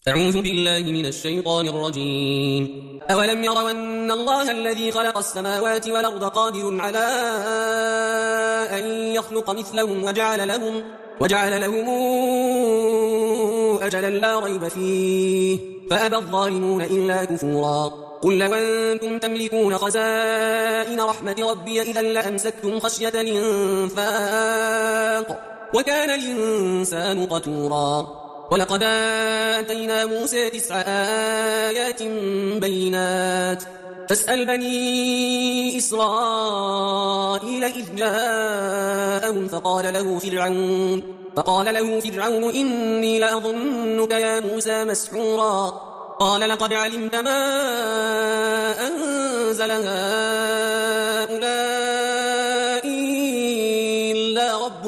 أعوذ بالله من الشيطان الرجيم. أولم يروا أن الله الذي خلق السماوات والأرض قادر على أن يخلق مثلهم وجعل لهم أجلا لا ريب فيه فأبى الظالمون إلا كفورا. قل لو أنتم تملكون خزائن رحمة ربي إذا لأمسكتم خشية الإنفاق وكان الإنسان قتورا. ولقد آتينا موسى 9 آيات بينات فاسأل بني إسرائيل إذ جاءهم فقال له فرعون إني لأظنك يا موسى مسحورا. قال لقد علمت ما أنزل هؤلاء إلا رب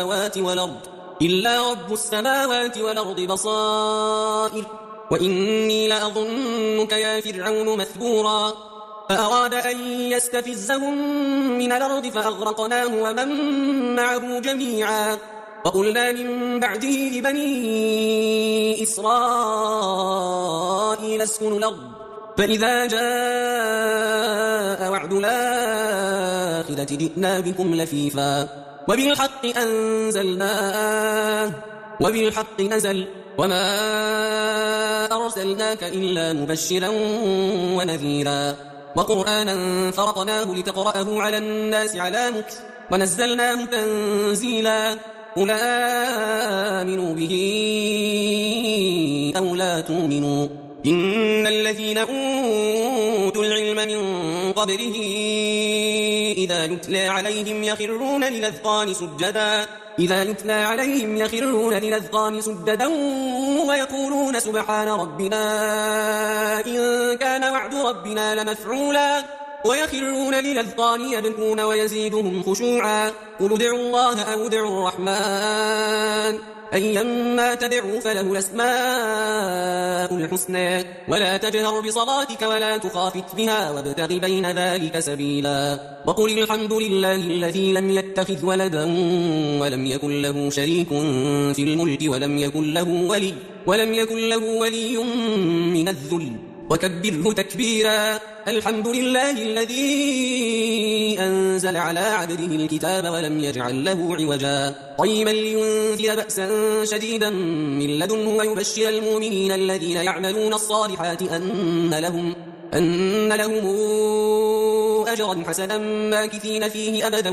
السماوات والأرض بصائر وإني لأظنك يا فرعون مثبورا. فأراد أن يستفزهم من الأرض فأغرقناه ومن معه جميعا. وقلنا من بعده لبني إسرائيل اسكنوا الأرض فإذا جاء وعد الآخرة جئنا بكم لفيفا وبالحق أنزلناه وبالحق نزل وما أرسلناك إلا مبشرا ونذيرا. وقرآنا فرقناه لتقرأه على الناس على مكث ونزلناه تنزيلا. قل آمنوا به أو لا تؤمنوا إن الذين أوتوا العلم من قبله إذا يتلى عليهم يخرون للأذقان سجدا ويقولون سبحان ربنا إن كان وعد ربنا لمفعولا ويخرون للأذقان يبكون ويزيدهم خشوعا. قل ادعوا الله أو ادعوا الرحمن أيما تدعوا فله الأسماء الحسنى ولا تجهر بصلاتك ولا تخافت بها وابتغ بين ذلك سبيلا. وقل الحمد لله الذي لم يتخذ ولدا ولم يكن له شريك في الملك ولم يكن له ولي من الذل وكبره تكبيرا. الحمد لله الذي أنزل على عبده الكتاب ولم يجعل له عوجا قيما لينذر بأسا شديدا من لدنه ويبشر المؤمنين الذين يعملون الصالحات أن لهم أجرا حسنا ماكثين فيه أبدا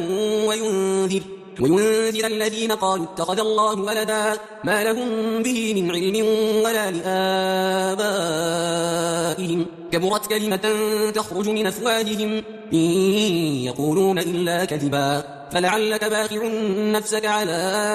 وينذر الذين قالوا اتخذ الله ولدا ما لهم به من علم ولا لآبائهم كبرت كلمة تخرج من أفواههم إن يقولون إلا كذبا. فلعلك باخع نفسك على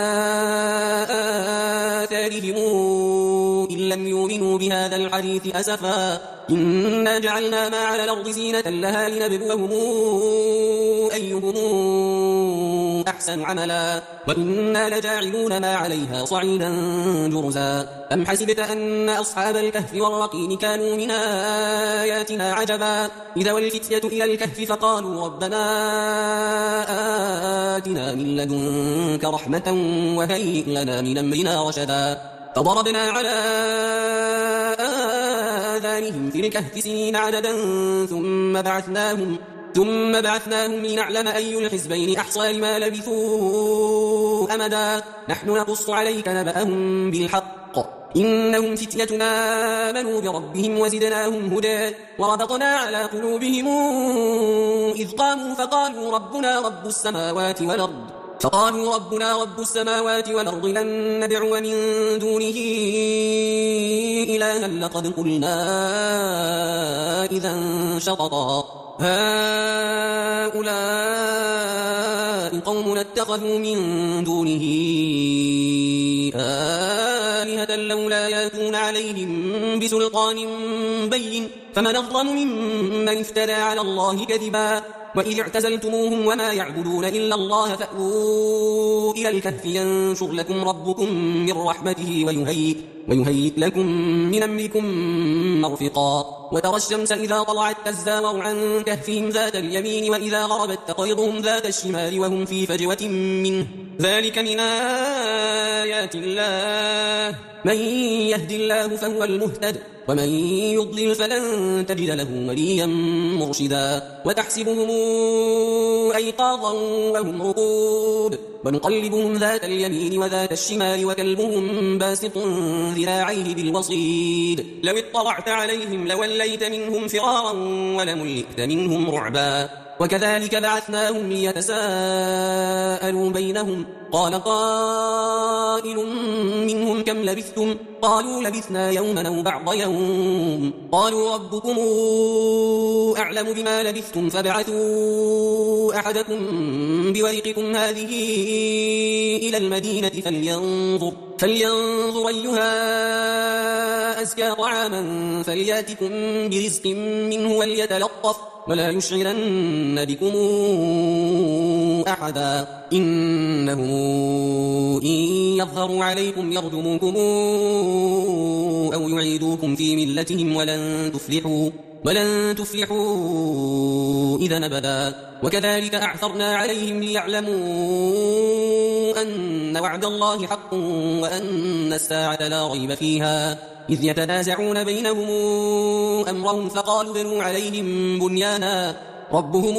آثارهم إن لم يؤمنوا بهذا الحديث أسفا. إنا جعلنا ما على الأرض زينة لها لنبلوهم أيهم أحسن عملا وإنا لجاعلون ما عليها صعيدا جرزا. أم حسبت أن أصحاب الكهف والرقيم كانوا من آياتنا عجبا إذا والفتية إلى الكهف فقالوا ربنا آتنا من لدنك رحمة وهيئ لنا من أمرنا رشدا. فضربنا على آذانهم في الكهف سنين عددا ثم بعثناهم لنعلم أي الحزبين أحصى لما لبثوا أمدا. نحن نقص عليك نبأهم بالحق إنهم فتية آمنوا بربهم وزدناهم هدى وربطنا على قلوبهم إذ قاموا فقالوا ربنا رب السماوات والأرض لن ندعو من دونه إلها لقد قلنا إذا شططا هؤلاء قوم اتخذوا من دونه آلهة لولا يأتون عليهم بسلطان بين فمن أظلم ممن افترى على الله كذبا. وإذ اعتزلتموهم وما يعبدون إلا الله فأووا إلى الكهف ينشر لكم ربكم من رحمته ويهيئ لكم من أمركم مرفقا. وترى الشمس إذا طلعت تزاور عن كهفهم ذات اليمين وإذا غربت تقرضهم ذات الشمال وهم في فجوة منه ذلك من آيات الله من يهد الله فهو المهتد ومن يضلل فلن تجد له وليا مرشدا وتحسبهم أيقاظا وهم رقود ونقلبهم ذات اليمين وذات الشمال وكلبهم باسط ذراعيه بالوصيد لو اطلعت عليهم لوليت منهم فرارا ولملئت منهم رعبا وكذلك بعثناهم ليتساءلوا بينهم قال قائل منهم كم لبثتم قالوا لبثنا يوما أو بعض يوم قالوا ربكم أعلم بما لبثتم فابعثوا أحدكم بورقكم هذه إلى المدينة فلينظر أيها أزكى طعاما فلياتكم برزق منه وليتلطف ولا يشعرن بكم أحدا إنهم إن يظهروا عليكم يرجموكم أو يعيدوكم في ملتهم ولن تفلحوا إذا أبدا وكذلك أعثرنا عليهم ليعلموا أن وعد الله حق وأن الساعة لا ريب فيها إذ يتنازعون بينهم أمرهم فقالوا بنوا عليهم بنيانا ربهم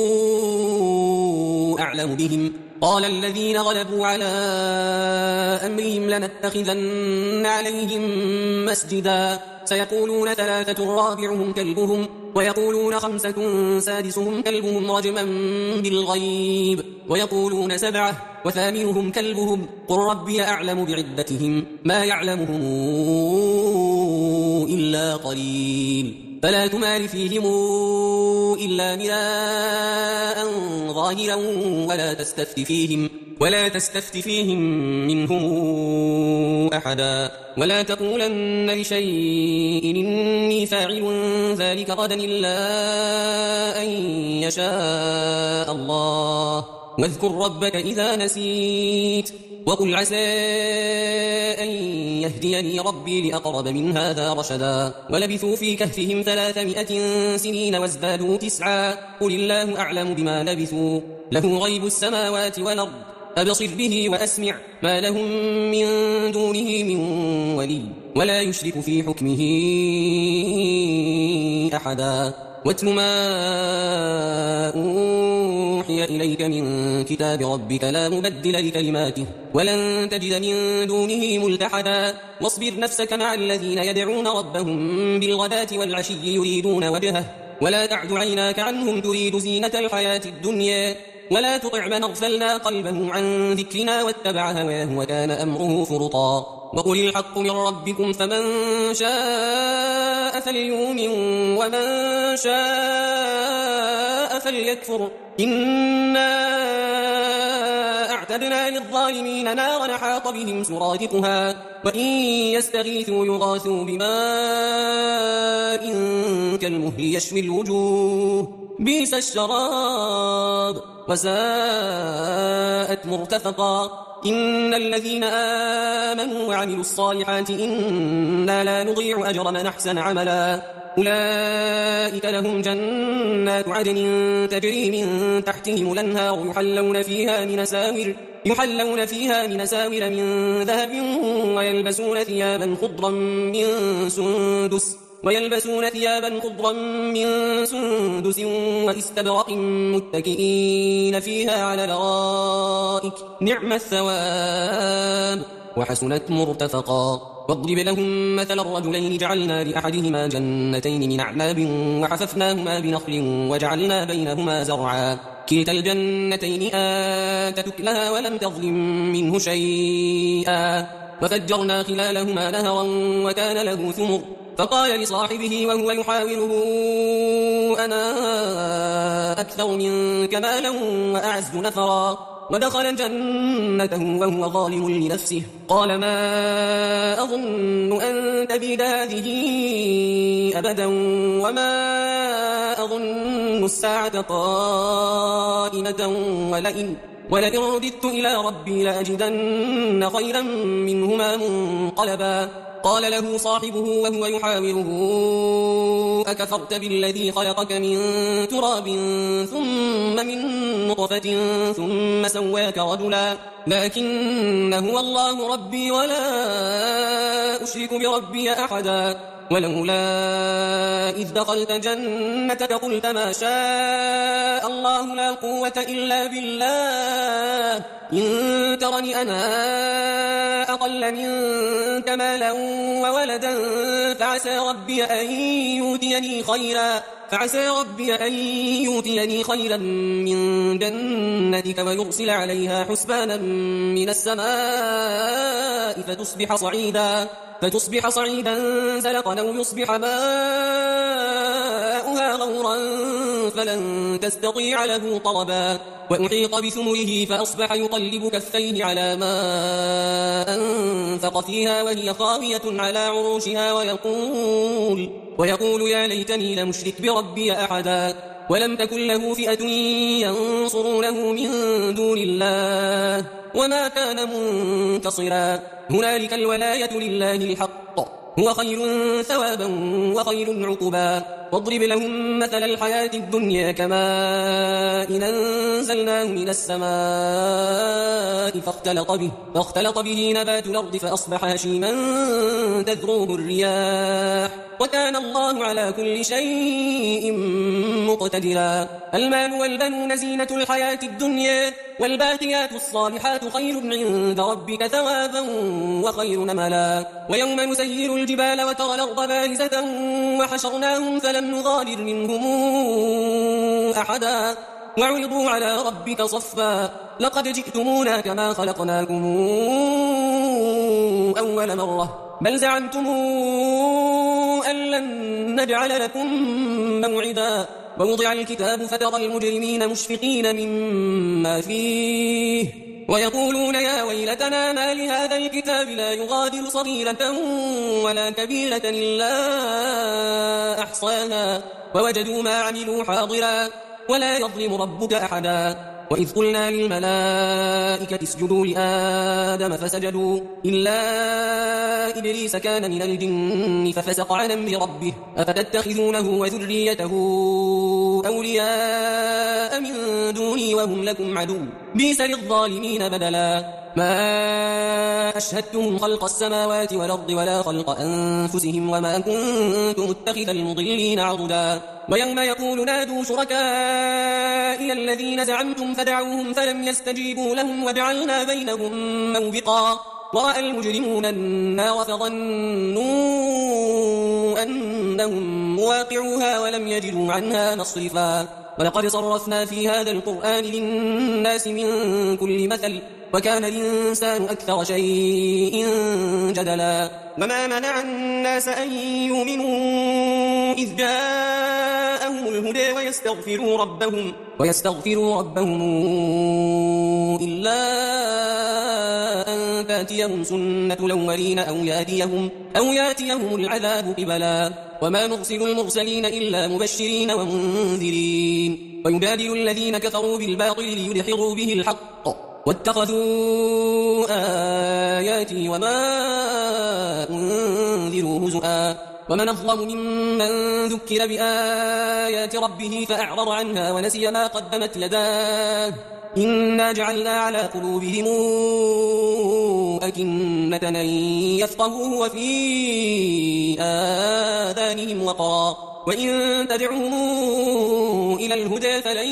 أعلم بهم قال الذين غلبوا على أمرهم لنتخذن عليهم مسجدا سيقولون 3 رابعهم كلبهم ويقولون 5 سادسهم كلبهم رجما بالغيب ويقولون 7 وثامنهم كلبهم قل ربي أعلم بعدتهم ما يعلمهم إلا قليل فلا تمار فيهم إلا مراء ظاهرا ولا تستفت فيهم منهم أحدا ولا تقولن لشيء إني فاعل ذلك غدا إلا أن يشاء الله واذكر ربك إذا نسيت وقل عسى أن يهديني ربي لأقرب من هذا رشدا ولبثوا في كهفهم 300 سنين وازدادوا 9 قل الله أعلم بما لبثوا له غيب السماوات والأرض أبصر به وأسمع ما لهم من دونه من ولي ولا يشرك في حكمه أحدا واتل ما أوحي إليك من كتاب ربك لا مبدل لكلماته ولن تجد من دونه ملتحدا واصبر نفسك مع الذين يدعون ربهم بالغداة والعشي يريدون وجهه ولا تعد عيناك عنهم تريد زينة الحياة الدنيا ولا تطع من أغفلنا قلبه عن ذكرنا واتبع هواه وكان أمره فرطا وقل الحق من ربكم فمن شاء فليؤمن ومن شاء فليكفر إنا أعتدنا للظالمين نارا حاط بهم سرادقها وإن يستغيثوا يغاثوا بماء كالمهل يشوي الوجوه بئس الشراب وساءت مرتفقا إن الذين آمنوا وعملوا الصالحات إنا لا نضيع أجر من أحسن عملا أولئك لهم جنات عدن تجري من تحتهم الأنهار يحلون فيها من ساور من ذهب ويلبسون ثيابا خضرا من سندس واستبرق متكئين فيها على الارائك نعم الثواب وحسنت مرتفقا واضرب لهم مثل الرجلين جعلنا لأحدهما جنتين من أعناب وحففناهما بنخل وجعلنا بينهما زرعا كلتا الجنتين آتت أكلها ولم تظلم منه شيئا وفجرنا خلالهما نهرا وكان له ثمر فقال لصاحبه وهو يحاوره أنا أكثر منك مالا وأعز نفرا ودخل جنته وهو ظالم لنفسه قال ما أظن أن تبيد هذه أبدا وما أظن الساعة قائمة ولئن رددت إلى ربي لأجدن خيرا منهما منقلبا قال له صاحبه وهو يحاوره أكفرت بالذي خلقك من تراب ثم من نطفة ثم سواك رجلا لكن هو الله ربي ولا أشرك بربي أحدا ولولا إذ دخلت جنتك قلت ما شاء الله لا قوة إلا بالله إن ترني أنا أقل منك مالا وولدا فعسى ربي أن يؤتيني خيرا من جنتك ويرسل عليها حسبانا من السماء فتصبح صعيدا زلقا أو يصبح ماؤها غورا فلن تستطيع له طلبا وأحيط بثمره فأصبح يقلب كفيه على ما أنفق فيها وهي خاوية على عروشها ويقول يا ليتني لم أشرك بربي أحدا ولم تكن له فئة ينصرونه من دون الله وما كان منتصرا هنالك الولاية لله الحق هو خير ثوابا وخير عقبا واضرب لهم مثل الحياة الدنيا كماء إن أنزلناه من السماء فاختلط به نبات الأرض فأصبح هشيما تذروه الرياح وكان الله على كل شيء مقتدرا المال والبنون زينة الحياة الدنيا والباقيات الصالحات خير عند ربك ثوابا وخير نملا ويوم نسير الجبال وترى الأرض بارزة وحشرناهم فلم نغادر منهم أحدا وعرضوا على ربك صفا لقد جئتمونا كما خلقناكم أول مرة بل زعمتم أن لن نجعل لكم موعدا ووضع الكتاب فترى المجرمين مشفقين مما فيه ويقولون يا ويلتنا ما لهذا الكتاب لا يغادر صغيرة ولا كبيرة إلا أحصاها ووجدوا ما عملوا حاضرا ولا يظلم ربك أحدا وإذ قلنا للملائكة اسجدوا لآدم فسجدوا إلا إبليس كان من الجن ففسق عن أمر ربه أفتتخذونه وذريته أولياء من دوني وهم لكم عدو بئس للظالمين بدلا ما أشهدتهم خلق السماوات والأرض ولا خلق أنفسهم وما كنت متخذ المضلين عضدا ويوم يقول نادوا شركائي الذين زعمتم فدعوهم فلم يستجيبوا لهم وجعلنا بينهم موبقا ورأى المجرمون النار فظنوا أنهم مواقعوها ولم يجدوا عنها مصرفا ولقد صرفنا في هذا القرآن للناس من كل مثل وكان الإنسان أكثر شيء جدلا وما منع الناس أن يؤمنوا إذ جاءهم الهدى ويستغفروا ربهم إلا أن تأتيهم سنة الأولين أو يأتيهم العذاب قبلا وما نرسل المرسلين إلا مبشرين ومنذرين ويجادل الذين كفروا بالباطل ليدحضوا به الحق واتخذوا آياتي وما أنذروا هزؤا ومن أظلم ممن ذكر بآيات ربه فأعرض عنها ونسي ما قدمت يداه إنا جعلنا على قلوبهم أكنة أن يفقهوه وفي آذانهم وقرا وإن تدعوهم إلى الهدى فلن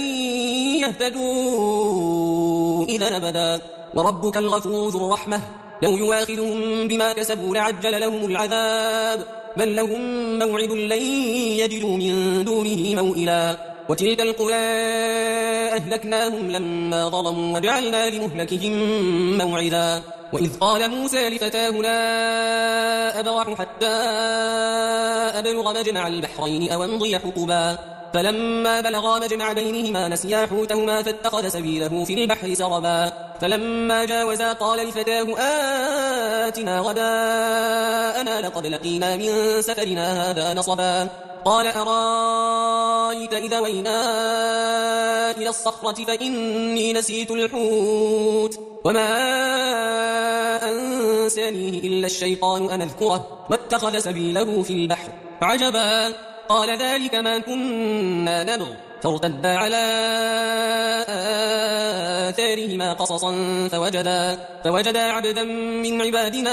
يهتدوا إذا أبدا وربك الغفور ذو الرحمة لو يواخذهم بما كسبوا لعجل لهم العذاب بل لهم موعد لن يجدوا من دونه موئلا وتلك القرى أهلكناهم لما ظلموا وجعلنا لمهلكهم موعدا وإذ قال موسى لفتاه لا أبرح حتى أبلغ مجمع البحرين أو أمضي حقبا فلما بلغا مجمع بينهما نسيا حوتهما فاتخذ سبيله في البحر سربا فلما جاوزا قال لفتاه آتنا غداءنا لقد لقينا من سفرنا هذا نصبا قال أرأيت إذا وينا إلى الصخرة فإني نسيت الحوت وما أنسانيه إلا الشيطان أن أذكره واتخذ سبيله في البحر عجبا قال ذلك ما كنا نبغ فارتدا على آثارهما قصصا فوجدا عبدا من عبادنا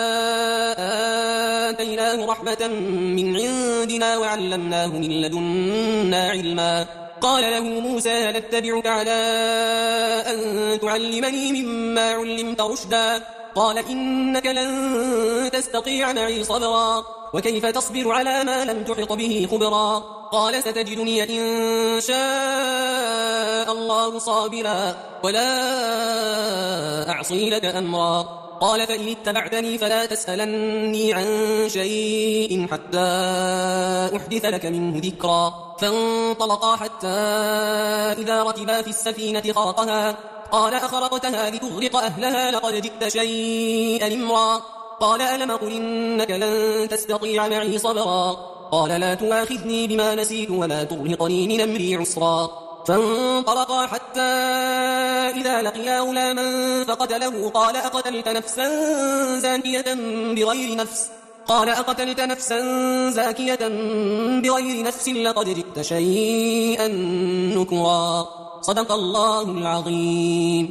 آتيناه رحمة من عندنا وعلمناه من لدنا علما قال له موسى هل اتبعك على أن تعلمني مما علمت رشدا قال إنك لن تستطيع معي صبرا وكيف تصبر على ما لم تحط به خبرا قال ستجدني إن شاء الله صابرا ولا أعصي لك أمرا قال فإن اتبعتني فلا تسألني عن شيء حتى أحدث لك منه ذكرا فانطلقا حتى إذا ركبا في السفينة خرقها قال أخرقتها لتغرق أهلها لقد جئت شيئا إمرا قال ألم قل إنك لن تستطيع معي صبرا قال لا تؤاخذني بما نسيت ولا ترهقني من أمري عسرا فانطلقا حتى إذا لقيا غلاما فقتله قال أقتلت نفسا زاكية بغير نفس لقد جئت شيئا نكرا صدق الله العظيم.